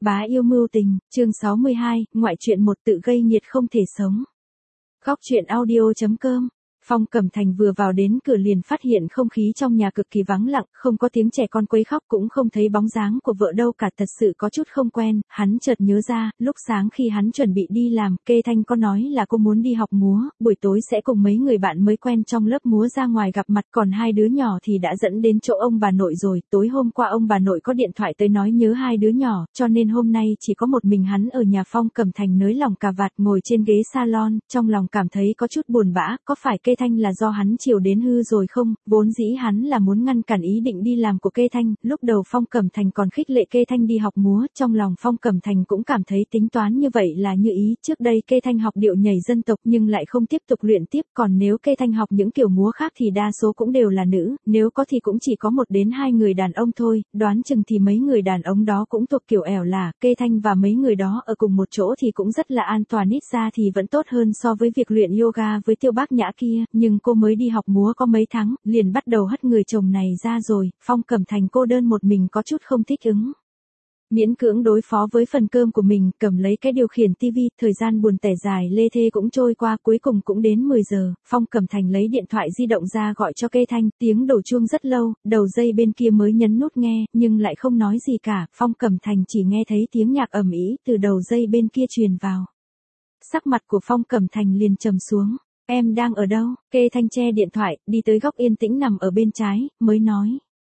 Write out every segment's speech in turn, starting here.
Bá yêu mưu tình, chương 62, ngoại truyện một tự gây nhiệt không thể sống. Góc truyện audio.com. Phong Cẩm Thành vừa vào đến cửa liền phát hiện không khí trong nhà cực kỳ vắng lặng, không có tiếng trẻ con quấy khóc cũng không thấy bóng dáng của vợ đâu cả, thật sự có chút không quen. Hắn chợt nhớ ra, lúc sáng khi hắn chuẩn bị đi làm, Kê Thanh có nói là cô muốn đi học múa, buổi tối sẽ cùng mấy người bạn mới quen trong lớp múa ra ngoài gặp mặt, còn hai đứa nhỏ thì đã dẫn đến chỗ ông bà nội rồi. Tối hôm qua ông bà nội có điện thoại tới nói nhớ hai đứa nhỏ, cho nên hôm nay chỉ có một mình hắn ở nhà. Phong Cẩm Thành nới lỏng cà vạt ngồi trên ghế salon, trong lòng cảm thấy có chút buồn bã, có phải Kê Thanh là do hắn chiều đến hư rồi không? Vốn dĩ hắn là muốn ngăn cản ý định đi làm của Kê Thanh, lúc đầu Phong Cẩm Thành còn khích lệ Kê Thanh đi học múa, trong lòng Phong Cẩm Thành cũng cảm thấy tính toán như vậy là như ý, trước đây Kê Thanh học điệu nhảy dân tộc nhưng lại không tiếp tục luyện tiếp, còn nếu Kê Thanh học những kiểu múa khác thì đa số cũng đều là nữ, nếu có thì cũng chỉ có 1 đến 2 người đàn ông thôi, đoán chừng thì mấy người đàn ông đó cũng thuộc kiểu ẻo lả, Kê Thanh và mấy người đó ở cùng một chỗ thì cũng rất là an toàn, ít ra thì vẫn tốt hơn so với việc luyện yoga với Tiêu Bác Nhã kia, nhưng cô mới đi học múa có mấy tháng, liền bắt đầu hất người chồng này ra rồi. Phong Cẩm Thành cô đơn một mình có chút không thích ứng. Miễn cưỡng đối phó với phần cơm của mình, cầm lấy cái điều khiển tivi, thời gian buồn tẻ dài lê thê cũng trôi qua, cuối cùng cũng đến 10 giờ, Phong Cẩm Thành lấy điện thoại di động ra gọi cho Kê Thanh, tiếng đổ chuông rất lâu, đầu dây bên kia mới nhấn nút nghe, nhưng lại không nói gì cả, Phong Cẩm Thành chỉ nghe thấy tiếng nhạc ầm ĩ từ đầu dây bên kia truyền vào. Sắc mặt của Phong Cẩm Thành liền trầm xuống. Em đang ở đâu? Kê Thanh che điện thoại, đi tới góc yên tĩnh nằm ở bên trái, mới nói.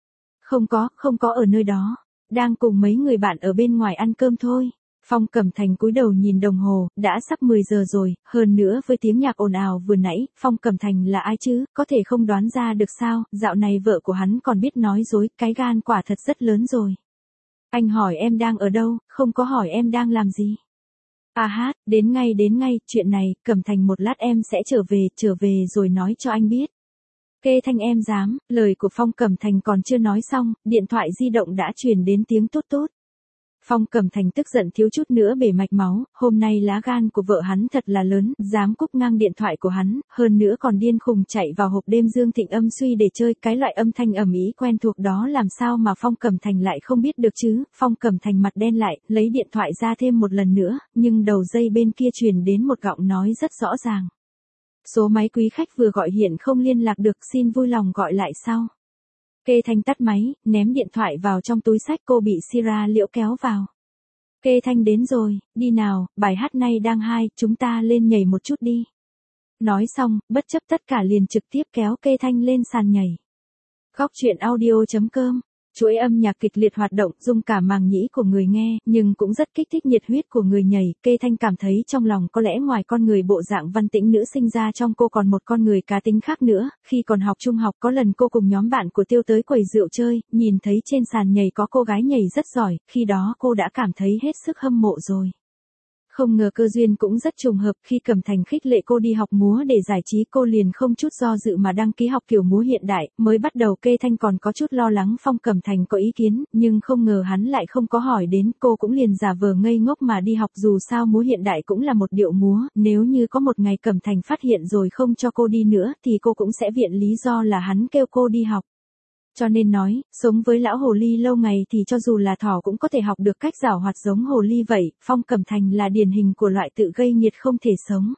Không có ở nơi đó. Đang cùng mấy người bạn ở bên ngoài ăn cơm thôi. Phong Cẩm Thành cúi đầu nhìn đồng hồ, đã sắp 10 giờ rồi, hơn nữa với tiếng nhạc ồn ào vừa nãy, Phong Cẩm Thành là ai chứ, có thể không đoán ra được sao, dạo này vợ của hắn còn biết nói dối, cái gan quả thật rất lớn rồi. Anh hỏi em đang ở đâu, không có hỏi em đang làm gì. À hát, đến ngay, chuyện này, Cẩm Thành một lát em sẽ trở về rồi nói cho anh biết. Kê Thanh em dám, lời của Phong Cẩm Thành còn chưa nói xong, điện thoại di động đã truyền đến tiếng tốt tốt. Phong Cẩm Thành tức giận thiếu chút nữa bể mạch máu, hôm nay lá gan của vợ hắn thật là lớn, dám cúp ngang điện thoại của hắn, hơn nữa còn điên khùng chạy vào hộp đêm Dương Thịnh Âm Suy để chơi, cái loại âm thanh ầm ĩ quen thuộc đó làm sao mà Phong Cẩm Thành lại không biết được chứ. Phong Cẩm Thành mặt đen lại, lấy điện thoại ra thêm một lần nữa, nhưng đầu dây bên kia truyền đến một giọng nói rất rõ ràng. Số máy quý khách vừa gọi hiện không liên lạc được, xin vui lòng gọi lại sau. Kê Thanh tắt máy, ném điện thoại vào trong túi xách, cô bị Sira Liễu kéo vào. Kê Thanh đến rồi, đi nào, bài hát này đang hay, chúng ta lên nhảy một chút đi. Nói xong, bất chấp tất cả liền trực tiếp kéo Kê Thanh lên sàn nhảy. Góc truyện audio.com. Chuỗi âm nhạc kịch liệt hoạt động, rung cả màng nhĩ của người nghe, nhưng cũng rất kích thích nhiệt huyết của người nhảy. Kê Thanh cảm thấy trong lòng có lẽ ngoài con người bộ dạng văn tĩnh nữ sinh ra trong cô còn một con người cá tính khác nữa. Khi còn học trung học có lần cô cùng nhóm bạn của Tiêu tới quầy rượu chơi, nhìn thấy trên sàn nhảy có cô gái nhảy rất giỏi, khi đó cô đã cảm thấy hết sức hâm mộ rồi. Không ngờ cơ duyên cũng rất trùng hợp, khi Cẩm Thành khích lệ cô đi học múa để giải trí, cô liền không chút do dự mà đăng ký học kiểu múa hiện đại. Mới bắt đầu Kê Thanh còn có chút lo lắng Phong Cẩm Thành có ý kiến, nhưng không ngờ hắn lại không có hỏi đến, cô cũng liền giả vờ ngây ngốc mà đi học, dù sao múa hiện đại cũng là một điệu múa, nếu như có một ngày Cẩm Thành phát hiện rồi không cho cô đi nữa thì cô cũng sẽ viện lý do là hắn kêu cô đi học. Cho nên nói, sống với lão hồ ly lâu ngày thì cho dù là thỏ cũng có thể học được cách giảo hoạt giống hồ ly vậy, Phong Cẩm Thành là điển hình của loại tự gây nhiệt không thể sống.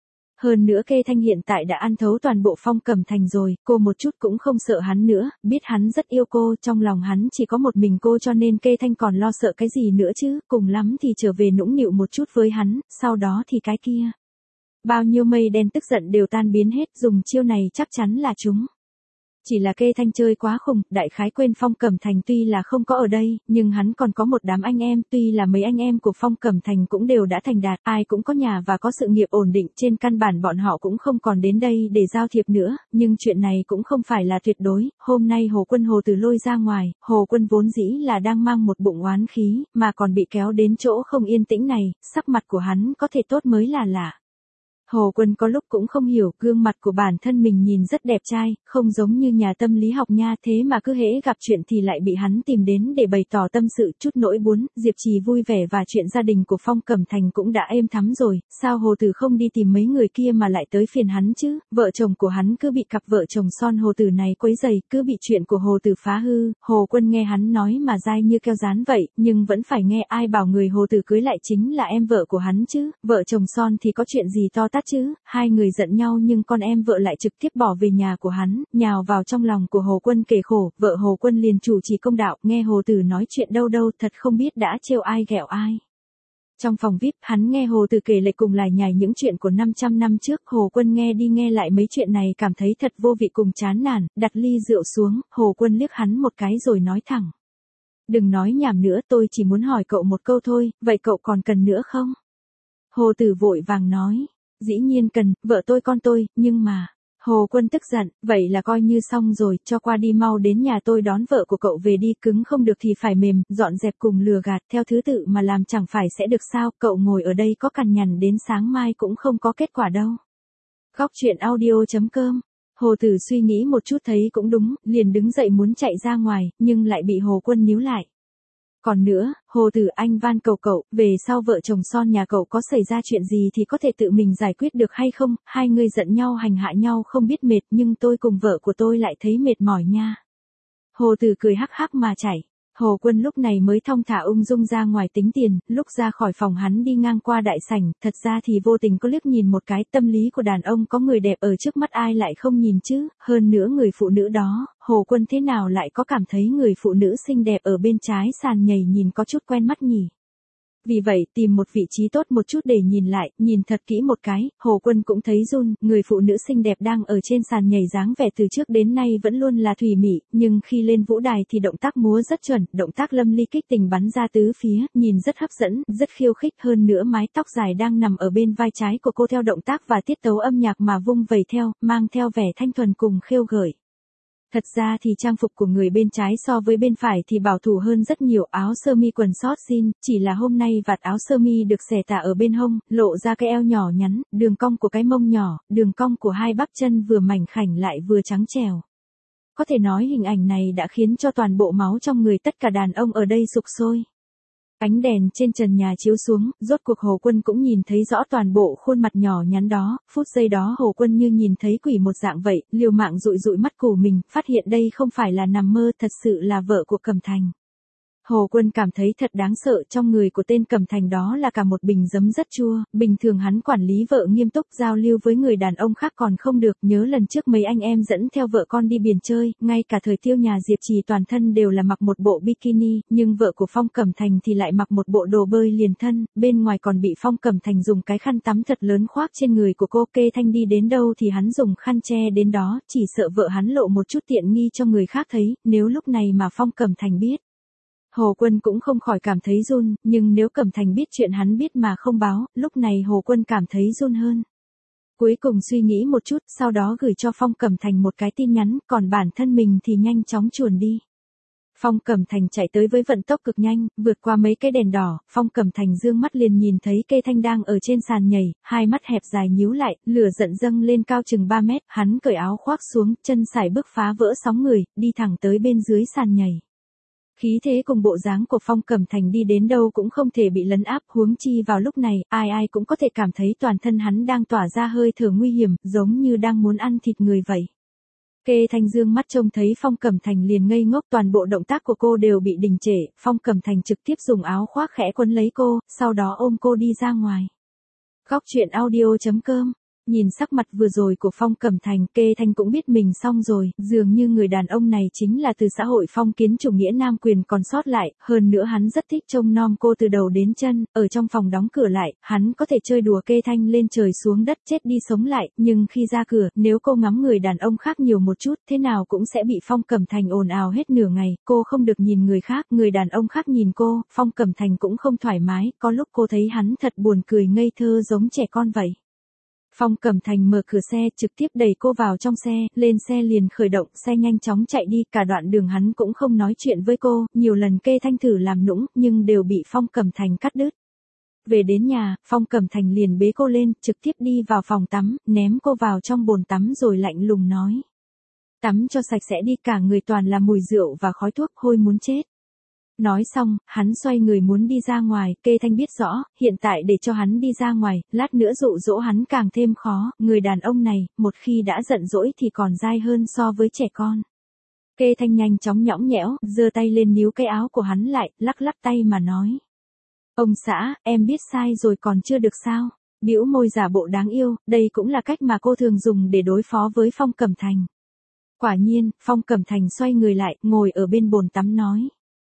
Hơn nữa Kê Thanh hiện tại đã ăn thấu toàn bộ Phong Cẩm Thành rồi, cô một chút cũng không sợ hắn nữa, biết hắn rất yêu cô, trong lòng hắn chỉ có một mình cô cho nên Kê Thanh còn lo sợ cái gì nữa chứ, cùng lắm thì trở về nũng nịu một chút với hắn, sau đó thì cái kia. Bao nhiêu mây đen tức giận đều tan biến hết, dùng chiêu này chắc chắn là chúng. Chỉ là Kê Thanh chơi quá khùng, đại khái quên Phong Cẩm Thành tuy là không có ở đây, nhưng hắn còn có một đám anh em, tuy là mấy anh em của Phong Cẩm Thành cũng đều đã thành đạt, ai cũng có nhà và có sự nghiệp ổn định, trên căn bản bọn họ cũng không còn đến đây để giao thiệp nữa, nhưng chuyện này cũng không phải là tuyệt đối. Hôm nay Hồ Quân Hồ Từ lôi ra ngoài, Hồ Quân vốn dĩ là đang mang một bụng oán khí, mà còn bị kéo đến chỗ không yên tĩnh này, sắc mặt của hắn có thể tốt mới là lạ. Hồ Quân có lúc cũng không hiểu, gương mặt của bản thân mình nhìn rất đẹp trai, không giống như nhà tâm lý học nha, thế mà cứ hễ gặp chuyện thì lại bị hắn tìm đến để bày tỏ tâm sự, chút nỗi buồn. Diệp Trì vui vẻ và chuyện gia đình của Phong Cẩm Thành cũng đã êm thắm rồi, sao Hồ Tử không đi tìm mấy người kia mà lại tới phiền hắn chứ? Vợ chồng của hắn cứ bị cặp vợ chồng son Hồ Tử này quấy rầy, cứ bị chuyện của Hồ Tử phá hư. Hồ Quân nghe hắn nói mà dai như keo dán vậy, nhưng vẫn phải nghe, ai bảo người Hồ Tử cưới lại chính là em vợ của hắn chứ, vợ chồng son thì có chuyện gì to tát chứ? Hai người giận nhau nhưng con em vợ lại trực tiếp bỏ về nhà của hắn, nhào vào trong lòng của Hồ Quân kể khổ, vợ Hồ Quân liền chủ trì công đạo, nghe Hồ Tử nói chuyện đâu đâu, thật không biết đã trêu ai ghẹo ai. Trong phòng VIP, hắn nghe Hồ Tử kể lại cùng lải nhải những chuyện của 500 năm trước, Hồ Quân nghe đi nghe lại mấy chuyện này cảm thấy thật vô vị cùng chán nản, đặt ly rượu xuống, Hồ Quân liếc hắn một cái rồi nói thẳng. Đừng nói nhảm nữa, tôi chỉ muốn hỏi cậu một câu thôi, vậy cậu còn cần nữa không? Hồ Tử vội vàng nói. Dĩ nhiên cần, vợ tôi con tôi, nhưng mà... Hồ Quân tức giận, vậy là coi như xong rồi, cho qua đi, mau đến nhà tôi đón vợ của cậu về đi, cứng không được thì phải mềm, dọn dẹp cùng lừa gạt, theo thứ tự mà làm chẳng phải sẽ được sao, cậu ngồi ở đây có cằn nhằn đến sáng mai cũng không có kết quả đâu. Góc truyện audio.com. Hồ Tử suy nghĩ một chút thấy cũng đúng, liền đứng dậy muốn chạy ra ngoài, nhưng lại bị Hồ Quân níu lại. Còn nữa, Hồ Tử, anh van cầu cậu, về sau vợ chồng son nhà cậu có xảy ra chuyện gì thì có thể tự mình giải quyết được hay không, hai người giận nhau hành hạ nhau không biết mệt, nhưng tôi cùng vợ của tôi lại thấy mệt mỏi nha. Hồ Tử cười hắc hắc mà chảy. Hồ Quân lúc này mới thong thả ung dung ra ngoài tính tiền, lúc ra khỏi phòng hắn đi ngang qua đại sảnh, thật ra thì vô tình có liếc nhìn một cái, tâm lý của đàn ông có người đẹp ở trước mắt ai lại không nhìn chứ, hơn nữa người phụ nữ đó, Hồ Quân thế nào lại có cảm thấy người phụ nữ xinh đẹp ở bên trái sàn nhảy nhìn có chút quen mắt nhỉ. Vì vậy, tìm một vị trí tốt một chút để nhìn lại, nhìn thật kỹ một cái, Hồ Quân cũng thấy run, người phụ nữ xinh đẹp đang ở trên sàn nhảy dáng vẻ từ trước đến nay vẫn luôn là thủy mị, nhưng khi lên vũ đài thì động tác múa rất chuẩn, động tác lâm ly kích tình bắn ra tứ phía, nhìn rất hấp dẫn, rất khiêu khích, hơn nữa mái tóc dài đang nằm ở bên vai trái của cô theo động tác và tiết tấu âm nhạc mà vung vẩy theo, mang theo vẻ thanh thuần cùng khêu gợi. Thật ra thì trang phục của người bên trái so với bên phải thì bảo thủ hơn rất nhiều, áo sơ mi quần short jean, chỉ là hôm nay vạt áo sơ mi được xẻ tà ở bên hông, lộ ra cái eo nhỏ nhắn, đường cong của cái mông nhỏ, đường cong của hai bắp chân vừa mảnh khảnh lại vừa trắng trẻo. Có thể nói hình ảnh này đã khiến cho toàn bộ máu trong người tất cả đàn ông ở đây sục sôi. Ánh đèn trên trần nhà chiếu xuống, rốt cuộc Hồ Quân cũng nhìn thấy rõ toàn bộ khuôn mặt nhỏ nhắn đó, phút giây đó Hồ Quân như nhìn thấy quỷ một dạng vậy, liều mạng dụi dụi mắt của mình, phát hiện đây không phải là nằm mơ, thật sự là vợ của Cẩm Thành. Hồ Quân cảm thấy thật đáng sợ, trong người của tên Cẩm Thành đó là cả một bình giấm rất chua, bình thường hắn quản lý vợ nghiêm túc, giao lưu với người đàn ông khác còn không được, nhớ lần trước mấy anh em dẫn theo vợ con đi biển chơi, ngay cả thời tiêu nhà Diệp Trì toàn thân đều là mặc một bộ bikini, nhưng vợ của Phong Cẩm Thành thì lại mặc một bộ đồ bơi liền thân, bên ngoài còn bị Phong Cẩm Thành dùng cái khăn tắm thật lớn khoác trên người của cô. Kê Thanh đi đến đâu thì hắn dùng khăn che đến đó, chỉ sợ vợ hắn lộ một chút tiện nghi cho người khác thấy, nếu lúc này mà Phong Cẩm Thành biết. Hồ Quân cũng không khỏi cảm thấy run, nhưng nếu Cẩm Thành biết chuyện hắn biết mà không báo, lúc này Hồ Quân cảm thấy run hơn. Cuối cùng suy nghĩ một chút, sau đó gửi cho Phong Cẩm Thành một cái tin nhắn, còn bản thân mình thì nhanh chóng chuồn đi. Phong Cẩm Thành chạy tới với vận tốc cực nhanh, vượt qua mấy cái đèn đỏ, Phong Cẩm Thành dương mắt liền nhìn thấy Kê Thanh đang ở trên sàn nhảy, hai mắt hẹp dài nhíu lại, lửa giận dâng lên cao chừng 3 mét, hắn cởi áo khoác xuống, chân sải bước phá vỡ sóng người, đi thẳng tới bên dưới sàn nhảy. Khí thế cùng bộ dáng của Phong Cẩm Thành đi đến đâu cũng không thể bị lấn áp, huống chi vào lúc này, ai ai cũng có thể cảm thấy toàn thân hắn đang tỏa ra hơi thở nguy hiểm, giống như đang muốn ăn thịt người vậy. Kê Thanh dương mắt trông thấy Phong Cẩm Thành liền ngây ngốc, toàn bộ động tác của cô đều bị đình trệ, Phong Cẩm Thành trực tiếp dùng áo khoác khẽ quấn lấy cô, sau đó ôm cô đi ra ngoài. Góc truyện audio.com. Nhìn sắc mặt vừa rồi của Phong Cẩm Thành, Kê Thanh cũng biết mình xong rồi, dường như người đàn ông này chính là từ xã hội phong kiến chủ nghĩa nam quyền còn sót lại, hơn nữa hắn rất thích trông nom cô từ đầu đến chân, ở trong phòng đóng cửa lại, hắn có thể chơi đùa Kê Thanh lên trời xuống đất chết đi sống lại, nhưng khi ra cửa, nếu cô ngắm người đàn ông khác nhiều một chút, thế nào cũng sẽ bị Phong Cẩm Thành ồn ào hết nửa ngày, cô không được nhìn người khác, người đàn ông khác nhìn cô, Phong Cẩm Thành cũng không thoải mái, có lúc cô thấy hắn thật buồn cười ngây thơ giống trẻ con vậy. Phong Cẩm Thành mở cửa xe, trực tiếp đẩy cô vào trong xe, lên xe liền khởi động, xe nhanh chóng chạy đi, cả đoạn đường hắn cũng không nói chuyện với cô, nhiều lần Kê Thanh thử làm nũng, nhưng đều bị Phong Cẩm Thành cắt đứt. Về đến nhà, Phong Cẩm Thành liền bế cô lên, trực tiếp đi vào phòng tắm, ném cô vào trong bồn tắm rồi lạnh lùng nói. Tắm cho sạch sẽ đi, cả người toàn là mùi rượu và khói thuốc, hôi muốn chết. Nói xong, hắn xoay người muốn đi ra ngoài, Kê Thanh biết rõ, hiện tại để cho hắn đi ra ngoài, lát nữa dụ dỗ hắn càng thêm khó, người đàn ông này, một khi đã giận dỗi thì còn dai hơn so với trẻ con. Kê Thanh nhanh chóng nhõng nhẽo, giơ tay lên níu cái áo của hắn lại, lắc lắc tay mà nói. Ông xã, em biết sai rồi còn chưa được sao? Bĩu môi giả bộ đáng yêu, đây cũng là cách mà cô thường dùng để đối phó với Phong Cẩm Thành. Quả nhiên, Phong Cẩm Thành xoay người lại, ngồi ở bên bồn tắm nói.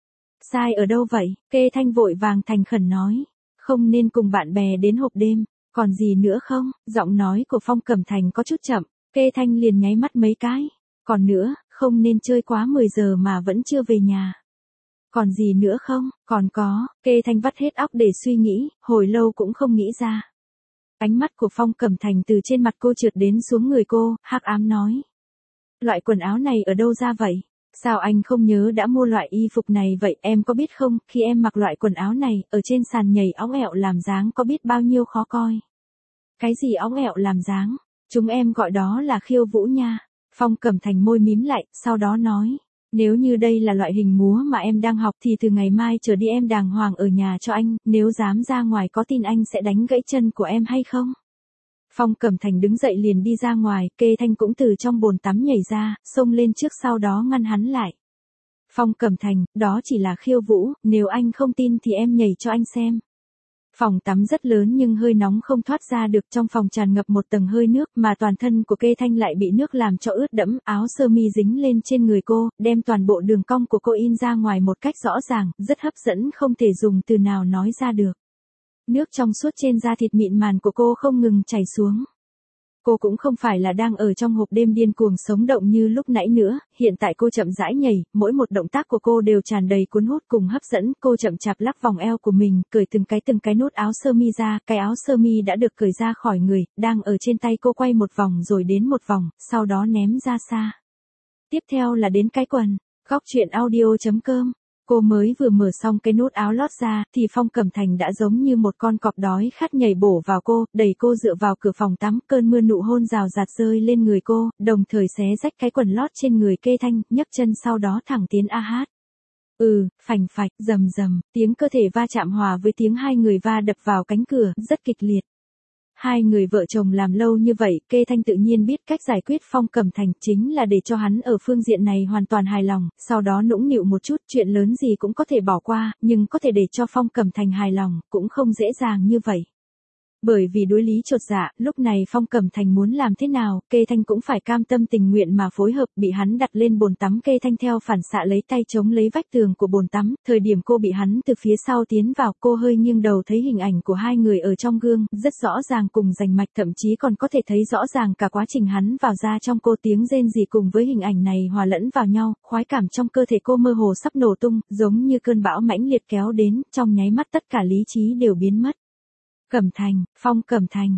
Sai ở đâu vậy? Kê Thanh vội vàng thành khẩn nói. Không nên cùng bạn bè đến hộp đêm, còn gì nữa không? Giọng nói của Phong Cẩm Thành có chút chậm, Kê Thanh liền nháy mắt mấy cái. Còn nữa, không nên chơi quá 10 giờ mà vẫn chưa về nhà. Còn gì nữa không? Còn có, Kê Thanh vắt hết óc để suy nghĩ, hồi lâu cũng không nghĩ ra. Ánh mắt của Phong Cẩm Thành từ trên mặt cô trượt đến xuống người cô, hắc ám nói. Loại quần áo này ở đâu ra vậy? Sao anh không nhớ đã mua loại y phục này vậy? Em có biết không, khi em mặc loại quần áo này, ở trên sàn nhảy óng ẹo làm dáng có biết bao nhiêu khó coi. Cái gì óng ẹo làm dáng? Chúng em gọi đó là khiêu vũ nha. Phong Cẩm Thành môi mím lại, sau đó nói. Nếu như đây là loại hình múa mà em đang học thì từ ngày mai trở đi em đàng hoàng ở nhà cho anh, nếu dám ra ngoài có tin anh sẽ đánh gãy chân của em hay không? Phong Cẩm Thành đứng dậy liền đi ra ngoài, Kê Thanh cũng từ trong bồn tắm nhảy ra, xông lên trước sau đó ngăn hắn lại. Phong Cẩm Thành, đó chỉ là khiêu vũ, nếu anh không tin thì em nhảy cho anh xem. Phòng tắm rất lớn nhưng hơi nóng không thoát ra được, trong phòng tràn ngập một tầng hơi nước mà toàn thân của Kê Thanh lại bị nước làm cho ướt đẫm, áo sơ mi dính lên trên người cô, đem toàn bộ đường cong của cô in ra ngoài một cách rõ ràng, rất hấp dẫn không thể dùng từ nào nói ra được. Nước trong suốt trên da thịt mịn màng của cô không ngừng chảy xuống. Cô cũng không phải là đang ở trong hộp đêm điên cuồng sống động như lúc nãy nữa, hiện tại cô chậm rãi nhảy, mỗi một động tác của cô đều tràn đầy cuốn hút cùng hấp dẫn, cô chậm chạp lắc vòng eo của mình, cởi từng cái nút áo sơ mi ra, cái áo sơ mi đã được cởi ra khỏi người, đang ở trên tay cô quay một vòng rồi đến một vòng, sau đó ném ra xa. Tiếp theo là đến cái quần, góc truyện audio.com. Cô mới vừa mở xong cái nút áo lót ra, thì Phong Cẩm Thành đã giống như một con cọp đói khát nhảy bổ vào cô, đẩy cô dựa vào cửa phòng tắm, cơn mưa nụ hôn rào rạt rơi lên người cô, đồng thời xé rách cái quần lót trên người Kê Thanh, nhấc chân sau đó thẳng tiến a hát. Phành phạch, rầm rầm, tiếng cơ thể va chạm hòa với tiếng hai người va đập vào cánh cửa, rất kịch liệt. Hai người vợ chồng làm lâu như vậy, Kê Thanh tự nhiên biết cách giải quyết Phong Cẩm Thành, chính là để cho hắn ở phương diện này hoàn toàn hài lòng, sau đó nũng nịu một chút, chuyện lớn gì cũng có thể bỏ qua, nhưng có thể để cho Phong Cẩm Thành hài lòng, cũng không dễ dàng như vậy. Bởi vì đối lý chột dạ, lúc này Phong Cẩm Thành muốn làm thế nào, Kê Thanh cũng phải cam tâm tình nguyện mà phối hợp, bị hắn đặt lên bồn tắm, Kê Thanh theo phản xạ lấy tay chống lấy vách tường của bồn tắm, thời điểm cô bị hắn từ phía sau tiến vào, cô hơi nghiêng đầu thấy hình ảnh của hai người ở trong gương, rất rõ ràng cùng rành mạch, thậm chí còn có thể thấy rõ ràng cả quá trình hắn vào ra trong cô, tiếng rên rỉ cùng với hình ảnh này hòa lẫn vào nhau, khoái cảm trong cơ thể cô mơ hồ sắp nổ tung, giống như cơn bão mãnh liệt kéo đến, trong nháy mắt tất cả lý trí đều biến mất. Cẩm Thành, Phong Cẩm Thành,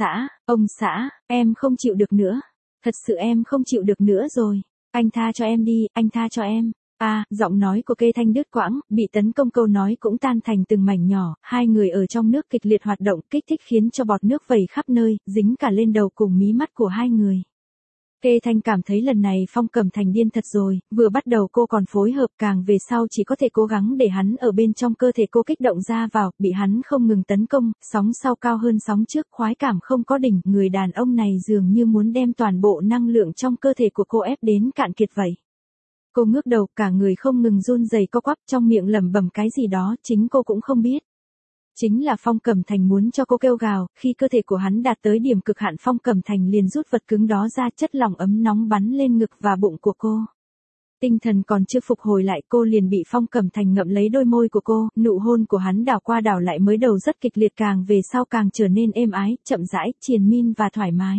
ông xã, em không chịu được nữa. Thật sự em không chịu được nữa rồi. Anh tha cho em đi, anh tha cho em. Giọng nói của Kê Thanh đứt quãng, bị tấn công câu nói cũng tan thành từng mảnh nhỏ, hai người ở trong nước kịch liệt hoạt động, kích thích khiến cho bọt nước vẩy khắp nơi, dính cả lên đầu cùng mí mắt của hai người. Kê Thanh cảm thấy lần này Phong Cẩm Thành điên thật rồi, vừa bắt đầu cô còn phối hợp, càng về sau chỉ có thể cố gắng để hắn ở bên trong cơ thể cô kích động ra vào, bị hắn không ngừng tấn công, sóng sau cao hơn sóng trước, khoái cảm không có đỉnh, người đàn ông này dường như muốn đem toàn bộ năng lượng trong cơ thể của cô ép đến cạn kiệt vậy. Cô ngước đầu, cả người không ngừng run rẩy co quắp, trong miệng lẩm bẩm cái gì đó, chính cô cũng không biết. Chính là Phong Cẩm Thành muốn cho cô kêu gào, khi cơ thể của hắn đạt tới điểm cực hạn Phong Cẩm Thành liền rút vật cứng đó ra, chất lỏng ấm nóng bắn lên ngực và bụng của cô. Tinh thần còn chưa phục hồi lại, cô liền bị Phong Cẩm Thành ngậm lấy đôi môi của cô, nụ hôn của hắn đảo qua đảo lại, mới đầu rất kịch liệt, càng về sau càng trở nên êm ái, chậm rãi, triền miên và thoải mái.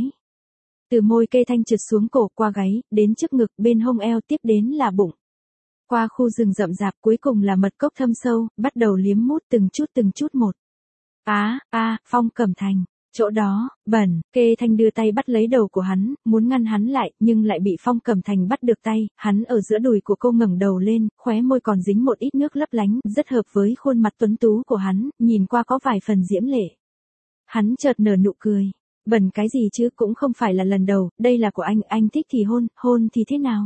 Từ môi Kê Thanh trượt xuống cổ, qua gáy, đến trước ngực, bên hông eo, tiếp đến là bụng. Qua khu rừng rậm rạp, cuối cùng là mật cốc thâm sâu, bắt đầu liếm mút từng chút một. Phong Cẩm Thành, Chỗ đó, bẩn, Kê Thanh đưa tay bắt lấy đầu của hắn, muốn ngăn hắn lại, nhưng lại bị Phong Cẩm Thành bắt được tay, hắn ở giữa đùi của cô ngẩng đầu lên, khóe môi còn dính một ít nước lấp lánh, rất hợp với khuôn mặt tuấn tú của hắn, nhìn qua có vài phần diễm lệ. Hắn chợt nở nụ cười. Bẩn cái gì chứ, cũng không phải là lần đầu, đây là của anh thích thì hôn, hôn thì thế nào?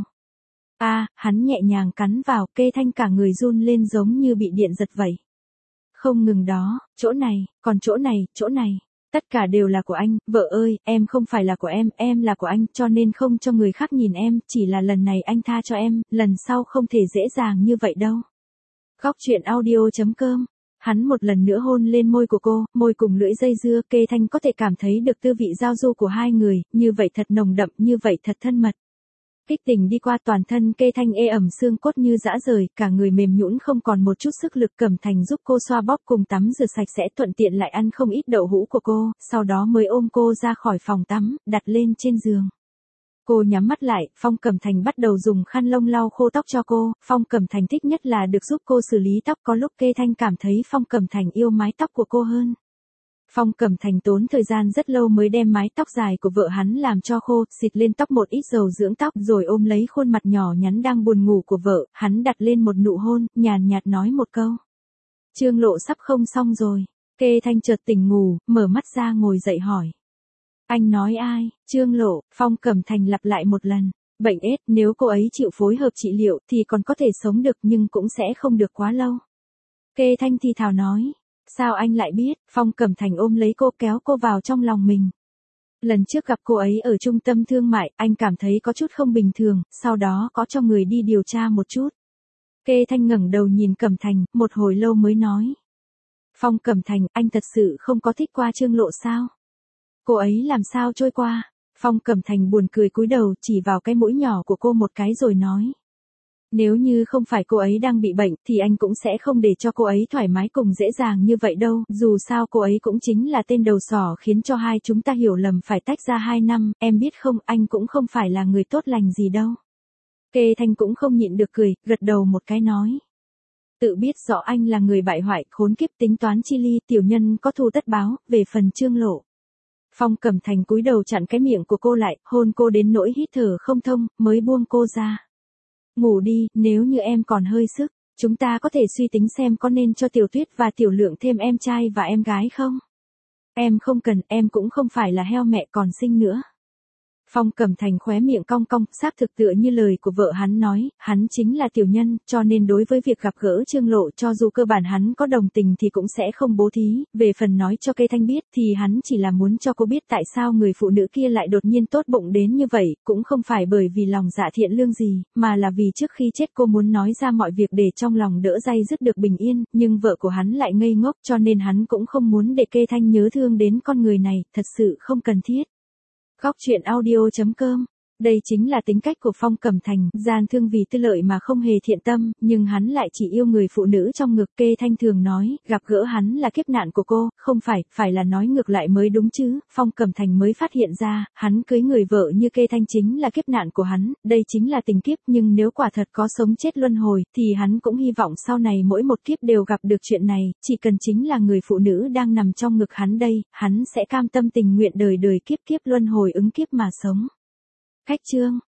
Hắn nhẹ nhàng cắn vào, Kê Thanh cả người run lên giống như bị điện giật vậy. Không ngừng đó, chỗ này, còn chỗ này. Tất cả đều là của anh, vợ ơi, em không phải là của em là của anh, cho nên không cho người khác nhìn em, chỉ là lần này anh tha cho em, lần sau không thể dễ dàng như vậy đâu. Góc truyện audio.com. Hắn một lần nữa hôn lên môi của cô, môi cùng lưỡi dây dưa, Kê Thanh có thể cảm thấy được tư vị giao du của hai người, như vậy thật nồng đậm, như vậy thật thân mật. Kích tình đi qua toàn thân Kê Thanh ê ẩm xương cốt như dã rời, cả người mềm nhũn không còn một chút sức lực. Cẩm Thành giúp cô xoa bóp cùng tắm rửa sạch sẽ, thuận tiện lại ăn không ít đậu hũ của cô, sau đó mới ôm cô ra khỏi phòng tắm, đặt lên trên giường. Cô nhắm mắt lại, Phong Cẩm Thành bắt đầu dùng khăn lông lau khô tóc cho cô, Phong Cẩm Thành thích nhất là được giúp cô xử lý tóc, có lúc Kê Thanh cảm thấy Phong Cẩm Thành yêu mái tóc của cô hơn. Phong Cẩm Thành tốn thời gian rất lâu mới đem mái tóc dài của vợ hắn làm cho khô, xịt lên tóc một ít dầu dưỡng tóc rồi ôm lấy khuôn mặt nhỏ nhắn đang buồn ngủ của vợ, hắn đặt lên một nụ hôn, nhàn nhạt nói một câu. Trương Lộ sắp không xong rồi. Kê Thanh chợt tỉnh ngủ, mở mắt ra ngồi dậy hỏi. Anh nói ai? Trương Lộ, Phong Cẩm Thành lặp lại một lần. Bệnh AIDS, nếu cô ấy chịu phối hợp trị liệu thì còn có thể sống được nhưng cũng sẽ không được quá lâu. Kê Thanh thì thào nói. Sao anh lại biết? Phong Cẩm Thành ôm lấy cô kéo cô vào trong lòng mình. Lần trước gặp cô ấy ở trung tâm thương mại, anh cảm thấy có chút không bình thường, sau đó có cho người đi điều tra một chút. Kê Thanh ngẩng đầu nhìn Cẩm Thành, một hồi lâu mới nói. Phong Cẩm Thành, anh thật sự không có thích qua Trương Lộ sao? Cô ấy làm sao trôi qua? Phong Cẩm Thành buồn cười cúi đầu chỉ vào cái mũi nhỏ của cô một cái rồi nói. Nếu như không phải cô ấy đang bị bệnh thì anh cũng sẽ không để cho cô ấy thoải mái cùng dễ dàng như vậy đâu, dù sao cô ấy cũng chính là tên đầu sỏ khiến cho hai chúng ta hiểu lầm phải tách ra 2 năm, em biết không, anh cũng không phải là người tốt lành gì đâu. Kê Thanh cũng không nhịn được cười, gật đầu một cái nói. Tự biết rõ anh là người bại hoại, khốn kiếp tính toán chi ly, tiểu nhân có thù tất báo, về phần Trương Lộ. Phong Cẩm Thành cúi đầu chặn cái miệng của cô lại, hôn cô đến nỗi hít thở không thông, mới buông cô ra. Ngủ đi, nếu như em còn hơi sức, chúng ta có thể suy tính xem có nên cho Tiểu Tuyết và Tiểu Lượng thêm em trai và em gái không? Em không cần, em cũng không phải là heo mẹ còn sinh nữa. Phong Cẩm Thành khóe miệng cong cong, xác thực tựa như lời của vợ hắn nói, hắn chính là tiểu nhân, cho nên đối với việc gặp gỡ Trương Lộ cho dù cơ bản hắn có đồng tình thì cũng sẽ không bố thí, về phần nói cho Kê Thanh biết thì hắn chỉ là muốn cho cô biết tại sao người phụ nữ kia lại đột nhiên tốt bụng đến như vậy, cũng không phải bởi vì lòng dạ thiện lương gì, mà là vì trước khi chết cô muốn nói ra mọi việc để trong lòng đỡ day dứt được bình yên, nhưng vợ của hắn lại ngây ngốc cho nên hắn cũng không muốn để Kê Thanh nhớ thương đến con người này, thật sự không cần thiết. Góc truyện audio.com. Đây chính là tính cách của Phong Cẩm Thành, gian thương vì tư lợi mà không hề thiện tâm, nhưng hắn lại chỉ yêu người phụ nữ trong ngực. Kê Thanh thường nói, gặp gỡ hắn là kiếp nạn của cô, không phải là nói ngược lại mới đúng chứ. Phong Cẩm Thành mới phát hiện ra, hắn cưới người vợ như Kê Thanh chính là kiếp nạn của hắn, đây chính là tình kiếp, nhưng nếu quả thật có sống chết luân hồi, thì hắn cũng hy vọng sau này mỗi một kiếp đều gặp được chuyện này, chỉ cần chính là người phụ nữ đang nằm trong ngực hắn đây, hắn sẽ cam tâm tình nguyện đời đời kiếp kiếp luân hồi ứng kiếp mà sống. Khách chương